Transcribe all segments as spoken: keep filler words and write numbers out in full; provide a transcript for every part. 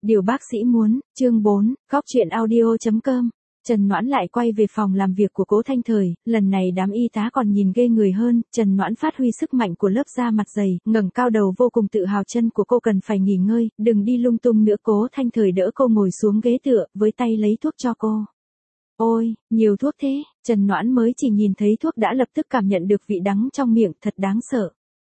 Điều bác sĩ muốn, chương bốn, góc truyện audio chấm com. Trần Noãn lại quay về phòng làm việc của Cố Thanh Thời, lần này đám y tá còn nhìn ghê người hơn, Trần Noãn phát huy sức mạnh của lớp da mặt dày, ngẩng cao đầu vô cùng tự hào, chân của cô cần phải nghỉ ngơi, đừng đi lung tung nữa. Cố Thanh Thời đỡ cô ngồi xuống ghế tựa, với tay lấy thuốc cho cô. Ôi, nhiều thuốc thế, Trần Noãn mới chỉ nhìn thấy thuốc đã lập tức cảm nhận được vị đắng trong miệng, thật đáng sợ.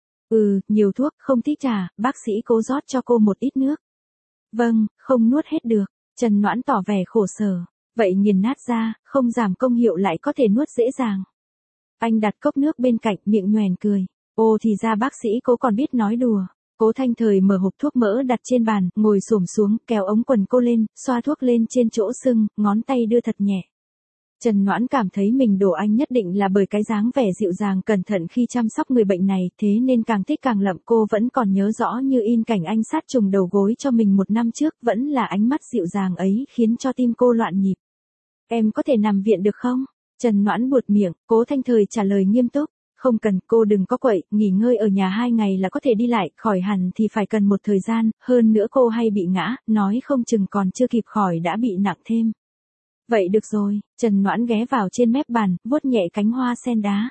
Ừ, nhiều thuốc, không thích trà, bác sĩ Cố rót cho cô một ít nước. Vâng, không nuốt hết được, Trần Noãn tỏ vẻ khổ sở. Vậy nghiền nát ra, không giảm công hiệu lại có thể nuốt dễ dàng. Anh đặt cốc nước bên cạnh, miệng nhoẻn cười. Ồ, thì ra bác sĩ Cố còn biết nói đùa. Cố Thanh Thời mở hộp thuốc mỡ đặt trên bàn, ngồi xổm xuống, kéo ống quần cô lên, xoa thuốc lên trên chỗ sưng, ngón tay đưa thật nhẹ. Trần Noãn cảm thấy mình đổ anh nhất định là bởi cái dáng vẻ dịu dàng cẩn thận khi chăm sóc người bệnh này, thế nên càng thích càng lậm. Cô vẫn còn nhớ rõ như in cảnh anh sát trùng đầu gối cho mình một năm trước, vẫn là ánh mắt dịu dàng ấy khiến cho tim cô loạn nhịp. Em có thể nằm viện được không? Trần Noãn buột miệng. Cố Thanh Thời trả lời nghiêm túc. Không cần, cô đừng có quậy, nghỉ ngơi ở nhà hai ngày là có thể đi lại, khỏi hẳn thì phải cần một thời gian, hơn nữa cô hay bị ngã, nói không chừng còn chưa kịp khỏi đã bị nặng thêm. Vậy được rồi, Trần Noãn ghé vào trên mép bàn, vuốt nhẹ cánh hoa sen đá.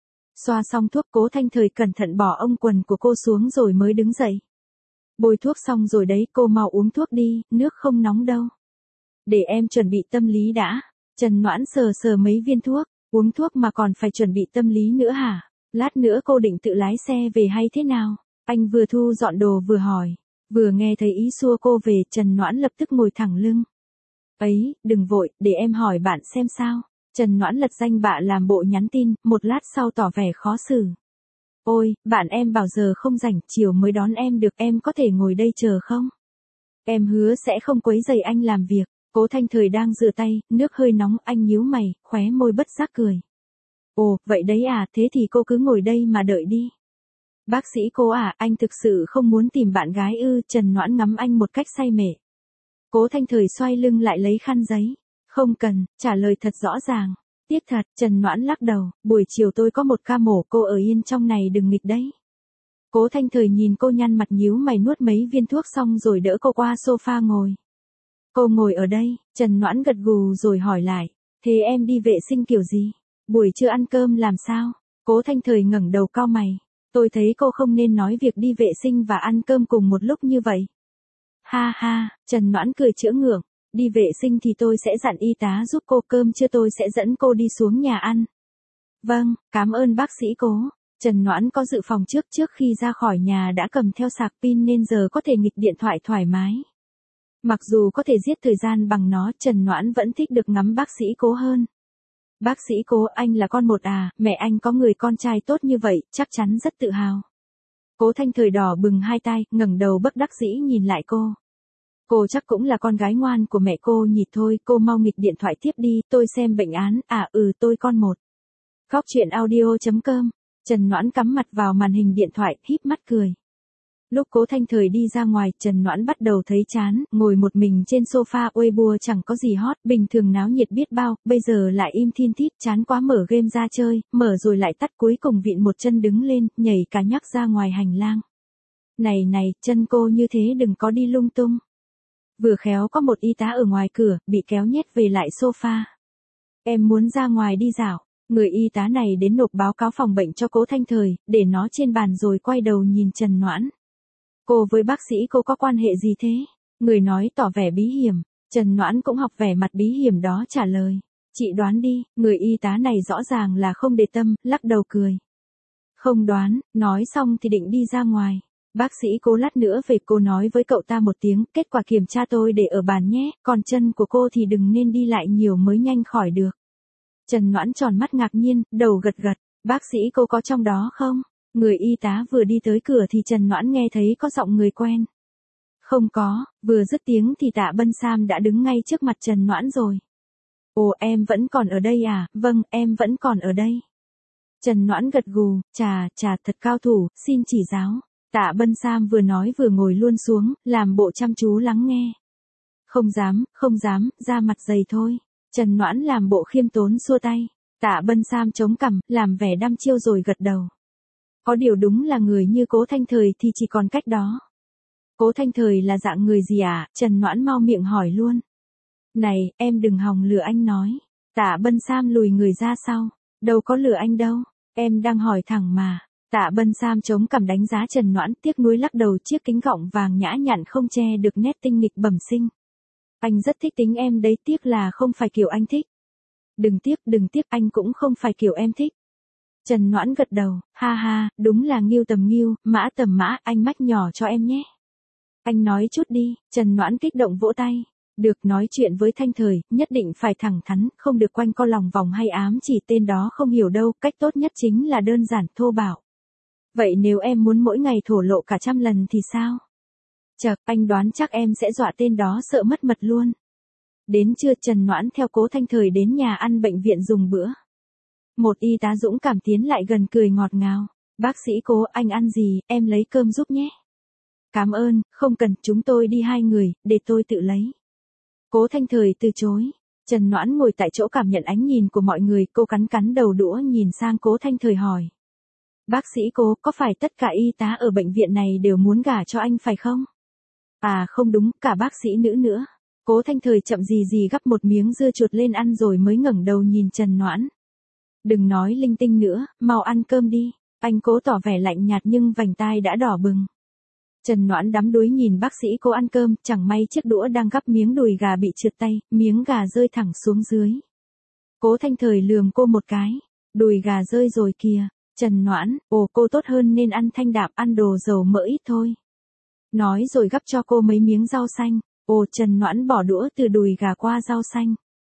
Xoa xong thuốc, Cố Thanh Thời cẩn thận bỏ ống quần của cô xuống rồi mới đứng dậy. Bôi thuốc xong rồi đấy, cô mau uống thuốc đi, nước không nóng đâu. Để em chuẩn bị tâm lý đã. Trần Noãn sờ sờ mấy viên thuốc, uống thuốc mà còn phải chuẩn bị tâm lý nữa hả? Lát nữa cô định tự lái xe về hay thế nào? Anh vừa thu dọn đồ vừa hỏi. Vừa nghe thấy ý xua cô về, Trần Noãn lập tức ngồi thẳng lưng. Ấy, đừng vội, để em hỏi bạn xem sao. Trần Noãn lật danh bạ làm bộ nhắn tin, một lát sau tỏ vẻ khó xử. Ôi, bạn em bảo giờ không rảnh, chiều mới đón em được, em có thể ngồi đây chờ không? Em hứa sẽ không quấy rầy anh làm việc. Cố Thanh Thời đang rửa tay, nước hơi nóng, anh nhíu mày, khóe môi bất giác cười. Ồ, vậy đấy à, thế thì cô cứ ngồi đây mà đợi đi. Bác sĩ Cố à, anh thực sự không muốn tìm bạn gái ư? Trần Noãn ngắm anh một cách say mê. Cố Thanh Thời xoay lưng lại lấy khăn giấy. Không cần, trả lời thật rõ ràng. Tiếc thật, Trần Noãn lắc đầu, buổi chiều tôi có một ca mổ, cô ở yên trong này đừng nghịch đấy. Cố Thanh Thời nhìn cô nhăn mặt nhíu mày, nuốt mấy viên thuốc xong rồi đỡ cô qua sofa ngồi. Cô ngồi ở đây, Trần Noãn gật gù rồi hỏi lại, thế em đi vệ sinh kiểu gì? Buổi trưa ăn cơm làm sao? Cố Thanh Thời ngẩng đầu cau mày, tôi thấy cô không nên nói việc đi vệ sinh và ăn cơm cùng một lúc như vậy. Ha ha, Trần Noãn cười chữa ngượng, đi vệ sinh thì tôi sẽ dặn y tá giúp cô, cơm trưa tôi sẽ dẫn cô đi xuống nhà ăn. Vâng, cảm ơn bác sĩ Cố. Trần Noãn có dự phòng trước, trước khi ra khỏi nhà đã cầm theo sạc pin nên giờ có thể nghịch điện thoại thoải mái. Mặc dù có thể giết thời gian bằng nó, Trần Noãn vẫn thích được ngắm bác sĩ Cố hơn. Bác sĩ Cố, anh là con một à, mẹ anh có người con trai tốt như vậy, chắc chắn rất tự hào. Cố Thanh Thời đỏ bừng hai tai, ngẩng đầu bất đắc dĩ nhìn lại cô. Cô chắc cũng là con gái ngoan của mẹ cô nhỉ, thôi, cô mau nghịch điện thoại tiếp đi, tôi xem bệnh án, à ừ tôi con một. Góc truyện audio chấm com. Trần Noãn cắm mặt vào màn hình điện thoại, híp mắt cười. Lúc Cố Thanh Thời đi ra ngoài, Trần Noãn bắt đầu thấy chán, ngồi một mình trên sofa, Weibo chẳng có gì hot, bình thường náo nhiệt biết bao, bây giờ lại im thin thít, chán quá mở game ra chơi, mở rồi lại tắt, cuối cùng vịn một chân đứng lên, nhảy cả nhắc ra ngoài hành lang. Này này, chân cô như thế đừng có đi lung tung. Vừa khéo có một y tá ở ngoài cửa, bị kéo nhét về lại sofa. Em muốn ra ngoài đi dạo. Người y tá này đến nộp báo cáo phòng bệnh cho Cố Thanh Thời, để nó trên bàn rồi quay đầu nhìn Trần Noãn. Cô với bác sĩ cô có quan hệ gì thế? Người nói tỏ vẻ bí hiểm. Trần Noãn cũng học vẻ mặt bí hiểm đó trả lời. Chị đoán đi, người y tá này rõ ràng là không để tâm, lắc đầu cười. Không đoán, nói xong thì định đi ra ngoài. Bác sĩ Cố lát nữa về, cô nói với cậu ta một tiếng, kết quả kiểm tra tôi để ở bàn nhé, còn chân của cô thì đừng nên đi lại nhiều mới nhanh khỏi được. Trần Noãn tròn mắt ngạc nhiên, đầu gật gật, bác sĩ Cố có trong đó không? Người y tá vừa đi tới cửa thì Trần Noãn nghe thấy có giọng người quen. Không có, vừa dứt tiếng thì Tạ Bân Sam đã đứng ngay trước mặt Trần Noãn rồi. Ồ, em vẫn còn ở đây à? Vâng, em vẫn còn ở đây. Trần Noãn gật gù, chà, chà, thật cao thủ, xin chỉ giáo. Tạ Bân Sam vừa nói vừa ngồi luôn xuống, làm bộ chăm chú lắng nghe. Không dám, không dám, da mặt dày thôi. Trần Noãn làm bộ khiêm tốn xua tay. Tạ Bân Sam chống cằm, làm vẻ đăm chiêu rồi gật đầu. Có điều đúng là người như Cố Thanh Thời thì chỉ còn cách đó. Cố Thanh Thời là dạng người gì à? Trần Noãn mau miệng hỏi luôn. Này, em đừng hòng lừa anh nói. Tạ Bân Sam lùi người ra sau. Đâu có lừa anh đâu. Em đang hỏi thẳng mà. Tạ Bân Sam chống cằm đánh giá Trần Noãn, tiếc nuối lắc đầu, chiếc kính gọng vàng nhã nhặn không che được nét tinh nghịch bẩm sinh. Anh rất thích tính em đấy, tiếc là không phải kiểu anh thích. Đừng tiếc, đừng tiếc, anh cũng không phải kiểu em thích. Trần Noãn gật đầu, ha ha, đúng là nghiêu tầm nghiêu, mã tầm mã, anh mách nhỏ cho em nhé. Anh nói chút đi. Trần Noãn kích động vỗ tay. Được, nói chuyện với Thanh Thời, nhất định phải thẳng thắn, không được quanh co lòng vòng hay ám chỉ tên đó không hiểu đâu, cách tốt nhất chính là đơn giản, thô bạo. Vậy nếu em muốn mỗi ngày thổ lộ cả trăm lần thì sao? Chậc, anh đoán chắc em sẽ dọa tên đó sợ mất mật luôn. Đến trưa Trần Noãn theo Cố Thanh Thời đến nhà ăn bệnh viện dùng bữa. Một y tá dũng cảm tiến lại gần cười ngọt ngào. Bác sĩ Cố, anh ăn gì, em lấy cơm giúp nhé. Cảm ơn, không cần, chúng tôi đi hai người, để tôi tự lấy. Cố Thanh Thời từ chối. Trần Noãn ngồi tại chỗ cảm nhận ánh nhìn của mọi người, cô cắn cắn đầu đũa nhìn sang Cố Thanh Thời hỏi. Bác sĩ Cố, có phải tất cả y tá ở bệnh viện này đều muốn gả cho anh phải không? À không đúng, cả bác sĩ nữ nữa. Cố Thanh Thời chậm gì gì gắp một miếng dưa chuột lên ăn rồi mới ngẩng đầu nhìn Trần Noãn. Đừng nói linh tinh nữa, mau ăn cơm đi. Anh Cố tỏ vẻ lạnh nhạt nhưng vành tai đã đỏ bừng. Trần Noãn đắm đuối nhìn bác sĩ Cố ăn cơm, chẳng may chiếc đũa đang gắp miếng đùi gà bị trượt tay, miếng gà rơi thẳng xuống dưới. Cố Thanh Thời lườm cô một cái. Đùi gà rơi rồi kìa. Trần Noãn, ồ cô tốt hơn nên ăn thanh đạm, ăn đồ dầu mỡ ít thôi. Nói rồi gắp cho cô mấy miếng rau xanh. Ồ Trần Noãn bỏ đũa từ đùi gà qua rau xanh.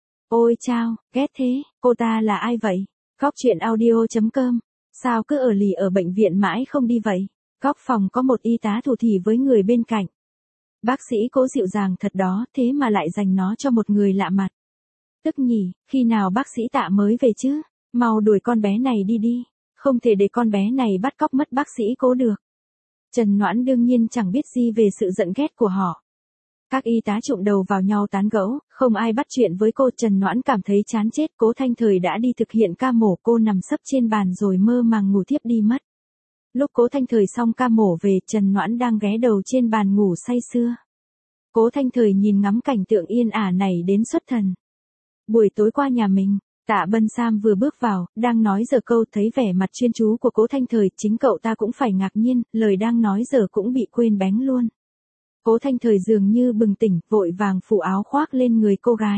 Ôi chao, ghét thế, cô ta là ai vậy? Góc truyện audio chấm com. Sao cứ ở lì ở bệnh viện mãi không đi vậy? Góc phòng có một y tá thủ thỉ với người bên cạnh. Bác sĩ Cố dịu dàng thật đó, thế mà lại dành nó cho một người lạ mặt. Tức nhỉ, khi nào bác sĩ Tạ mới về chứ? Mau đuổi con bé này đi đi. Không thể để con bé này bắt cóc mất bác sĩ Cố được. Trần Noãn đương nhiên chẳng biết gì về sự giận ghét của họ. Các y tá trụm đầu vào nhau tán gẫu, không ai bắt chuyện với cô. Trần Noãn cảm thấy chán chết. Cố Thanh Thời đã đi thực hiện ca mổ, cô nằm sấp trên bàn rồi mơ màng ngủ thiếp đi mất. Lúc Cố Thanh Thời xong ca mổ về, Trần Noãn đang ghé đầu trên bàn ngủ say sưa. Cố Thanh Thời nhìn ngắm cảnh tượng yên ả này đến xuất thần. Buổi tối qua nhà mình, Tạ Bân Sam vừa bước vào, đang nói giờ câu, thấy vẻ mặt chuyên chú của Cố Thanh Thời, chính cậu ta cũng phải ngạc nhiên, lời đang nói giờ cũng bị quên bén luôn. Cố Thanh Thời dường như bừng tỉnh, vội vàng phủ áo khoác lên người cô gái.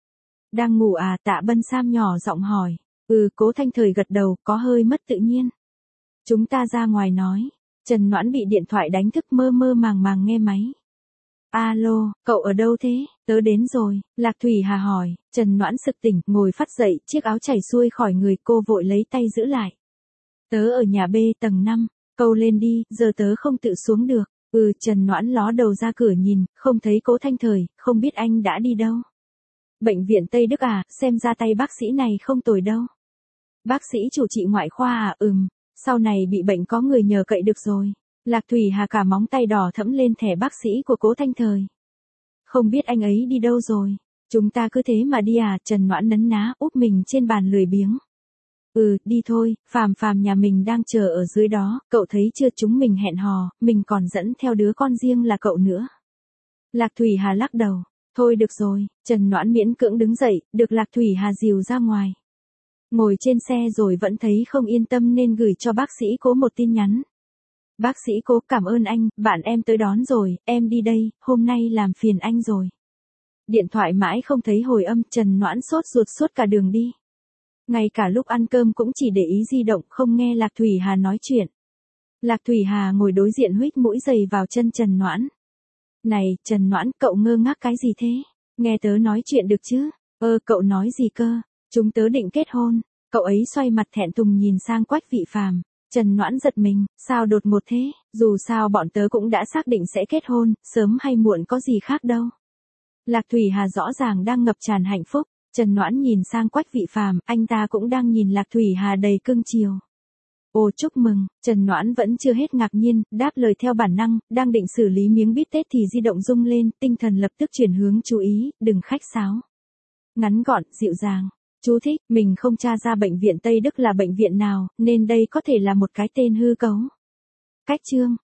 Đang ngủ à? Tạ Bân Sam nhỏ giọng hỏi. Ừ, Cố Thanh Thời gật đầu, có hơi mất tự nhiên. Chúng ta ra ngoài nói. Trần Noãn bị điện thoại đánh thức, mơ mơ màng màng nghe máy. Alo, cậu ở đâu thế? Tớ đến rồi. Lạc Thủy Hà hỏi. Trần Noãn sực tỉnh, ngồi phắt dậy, chiếc áo chảy xuôi khỏi người, cô vội lấy tay giữ lại. Tớ ở nhà B tầng năm, câu lên đi, giờ tớ không tự xuống được. Ừ, Trần Noãn ló đầu ra cửa nhìn, không thấy Cố Thanh Thời, không biết anh đã đi đâu. Bệnh viện Tây Đức à, xem ra tay bác sĩ này không tồi đâu. Bác sĩ chủ trị ngoại khoa à? Ừm, sau này bị bệnh có người nhờ cậy được rồi. Lạc Thủy Hà cả móng tay đỏ thẫm lên thẻ bác sĩ của Cố Thanh Thời. Không biết anh ấy đi đâu rồi. Chúng ta cứ thế mà đi à? Trần Noãn nấn ná, úp mình trên bàn lười biếng. Ừ, đi thôi, Phàm Phàm nhà mình đang chờ ở dưới đó, cậu thấy chưa, chúng mình hẹn hò, mình còn dẫn theo đứa con riêng là cậu nữa. Lạc Thủy Hà lắc đầu. Thôi được rồi. Trần Noãn miễn cưỡng đứng dậy, được Lạc Thủy Hà dìu ra ngoài. Ngồi trên xe rồi vẫn thấy không yên tâm nên gửi cho bác sĩ Cố một tin nhắn. Bác sĩ Cố, cảm ơn anh, bạn em tới đón rồi, em đi đây, hôm nay làm phiền anh rồi. Điện thoại mãi không thấy hồi âm, Trần Noãn sốt ruột suốt cả đường đi. Ngay cả lúc ăn cơm cũng chỉ để ý di động, không nghe Lạc Thủy Hà nói chuyện. Lạc Thủy Hà ngồi đối diện huých mũi giày vào chân Trần Noãn. Này, Trần Noãn, cậu ngơ ngác cái gì thế? Nghe tớ nói chuyện được chứ? Ơ, cậu nói gì cơ? Chúng tớ định kết hôn. Cậu ấy xoay mặt thẹn thùng nhìn sang Quách Vị Phàm. Trần Noãn giật mình, sao đột ngột thế? Dù sao bọn tớ cũng đã xác định sẽ kết hôn, sớm hay muộn có gì khác đâu. Lạc Thủy Hà rõ ràng đang ngập tràn hạnh phúc. Trần Noãn nhìn sang Quách Vị Phàm, anh ta cũng đang nhìn Lạc Thủy Hà đầy cưng chiều. Ồ, chúc mừng. Trần Noãn vẫn chưa hết ngạc nhiên, đáp lời theo bản năng, đang định xử lý miếng bít tết thì di động rung lên, tinh thần lập tức chuyển hướng chú ý, đừng khách sáo. Ngắn gọn, dịu dàng. Chú thích, mình không tra ra bệnh viện Tây Đức là bệnh viện nào, nên đây có thể là một cái tên hư cấu. Cách chương.